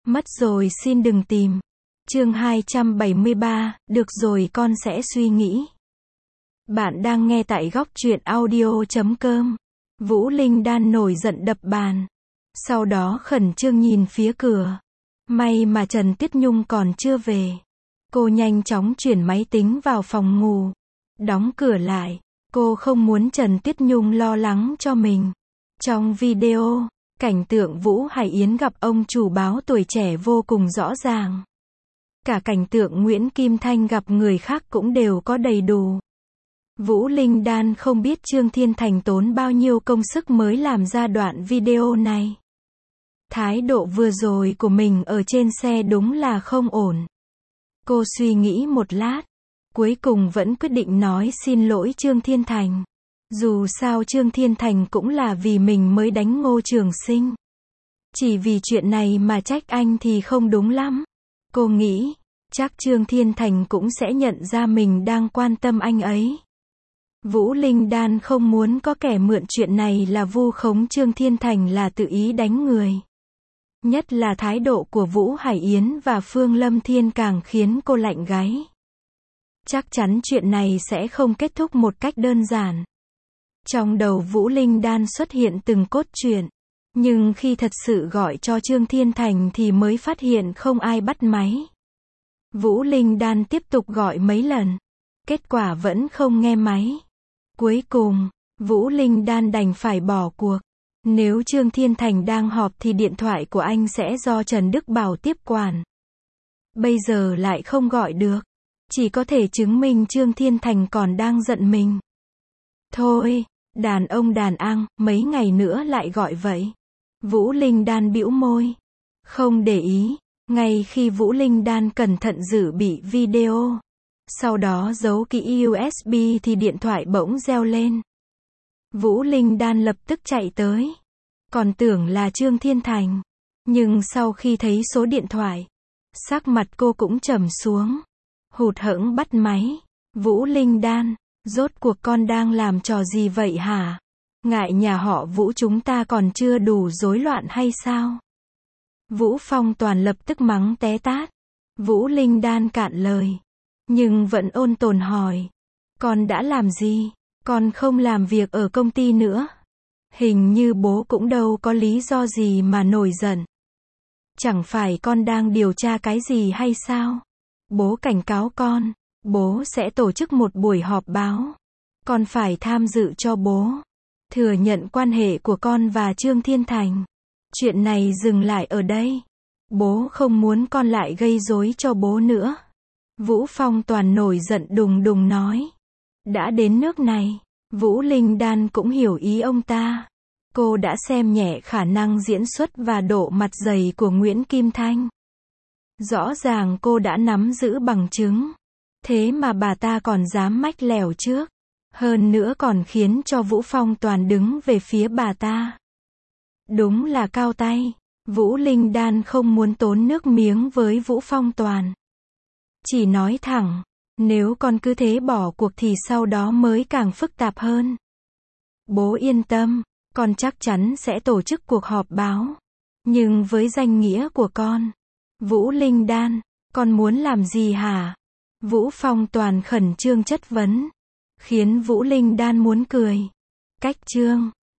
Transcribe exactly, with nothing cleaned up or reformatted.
Mất rồi xin đừng tìm. Chương hai trăm bảy mươi ba, được rồi con sẽ suy nghĩ. Bạn đang nghe tại góc truyện audio chấm com. Vũ Linh Đan nổi giận đập bàn. Sau đó khẩn trương nhìn phía cửa. May mà Trần Tuyết Nhung còn chưa về. Cô nhanh chóng chuyển máy tính vào phòng ngủ. Đóng cửa lại. Cô không muốn Trần Tuyết Nhung lo lắng cho mình. Trong video, cảnh tượng Vũ Hải Yến gặp ông chủ báo Tuổi Trẻ vô cùng rõ ràng. Cả cảnh tượng Nguyễn Kim Thanh gặp người khác cũng đều có đầy đủ. Vũ Linh Đan không biết Trương Thiên Thành tốn bao nhiêu công sức mới làm ra đoạn video này. Thái độ vừa rồi của mình ở trên xe đúng là không ổn. Cô suy nghĩ một lát, cuối cùng vẫn quyết định nói xin lỗi Trương Thiên Thành. Dù sao Trương Thiên Thành cũng là vì mình mới đánh Ngô Trường Sinh. Chỉ vì chuyện này mà trách anh thì không đúng lắm. Cô nghĩ, chắc Trương Thiên Thành cũng sẽ nhận ra mình đang quan tâm anh ấy. Vũ Linh Đan không muốn có kẻ mượn chuyện này là vu khống Trương Thiên Thành là tự ý đánh người. Nhất là thái độ của Vũ Hải Yến và Phương Lâm Thiên càng khiến cô lạnh gáy. Chắc chắn chuyện này sẽ không kết thúc một cách đơn giản. Trong đầu Vũ Linh Đan xuất hiện từng cốt truyện. Nhưng khi thật sự gọi cho Trương Thiên Thành thì mới phát hiện không ai bắt máy. Vũ Linh Đan tiếp tục gọi mấy lần. Kết quả vẫn không nghe máy. Cuối cùng, Vũ Linh Đan đành phải bỏ cuộc. Nếu Trương Thiên Thành đang họp thì điện thoại của anh sẽ do Trần Đức Bảo tiếp quản. Bây giờ lại không gọi được. Chỉ có thể chứng minh Trương Thiên Thành còn đang giận mình. Thôi, đàn ông đàn ang, mấy ngày nữa lại gọi vậy. Vũ Linh Đan bĩu môi. Không để ý. Ngay khi Vũ Linh Đan cẩn thận giữ bị video. Sau đó giấu kỹ u ét bê thì điện thoại bỗng reo lên. Vũ Linh Đan lập tức chạy tới. Còn tưởng là Trương Thiên Thành. Nhưng sau khi thấy số điện thoại, sắc mặt cô cũng trầm xuống. Hụt hẫng bắt máy. Vũ Linh Đan, rốt cuộc con đang làm trò gì vậy hả? Ngại nhà họ Vũ chúng ta còn chưa đủ rối loạn hay sao? Vũ Phong Toàn lập tức mắng té tát. Vũ Linh Đan cạn lời. Nhưng vẫn ôn tồn hỏi. Con đã làm gì? Con không làm việc ở công ty nữa. Hình như bố cũng đâu có lý do gì mà nổi giận. Chẳng phải con đang điều tra cái gì hay sao? Bố cảnh cáo con. Bố sẽ tổ chức một buổi họp báo. Con phải tham dự cho bố. Thừa nhận quan hệ của con và Trương Thiên Thành. Chuyện này dừng lại ở đây. Bố không muốn con lại gây rối cho bố nữa. Vũ Phong Toàn nổi giận đùng đùng nói. Đã đến nước này, Vũ Linh Đan cũng hiểu ý ông ta. Cô đã xem nhẹ khả năng diễn xuất và độ mặt dày của Nguyễn Kim Thanh. Rõ ràng cô đã nắm giữ bằng chứng. Thế mà bà ta còn dám mách lèo trước. Hơn nữa còn khiến cho Vũ Phong Toàn đứng về phía bà ta. Đúng là cao tay. Vũ Linh Đan không muốn tốn nước miếng với Vũ Phong Toàn. Chỉ nói thẳng, nếu con cứ thế bỏ cuộc thì sau đó mới càng phức tạp hơn. Bố yên tâm, con chắc chắn sẽ tổ chức cuộc họp báo. Nhưng với danh nghĩa của con. Vũ Linh Đan, con muốn làm gì hả? Vũ Phong Toàn khẩn trương chất vấn. Khiến Vũ Linh Đan muốn cười. Cách trương.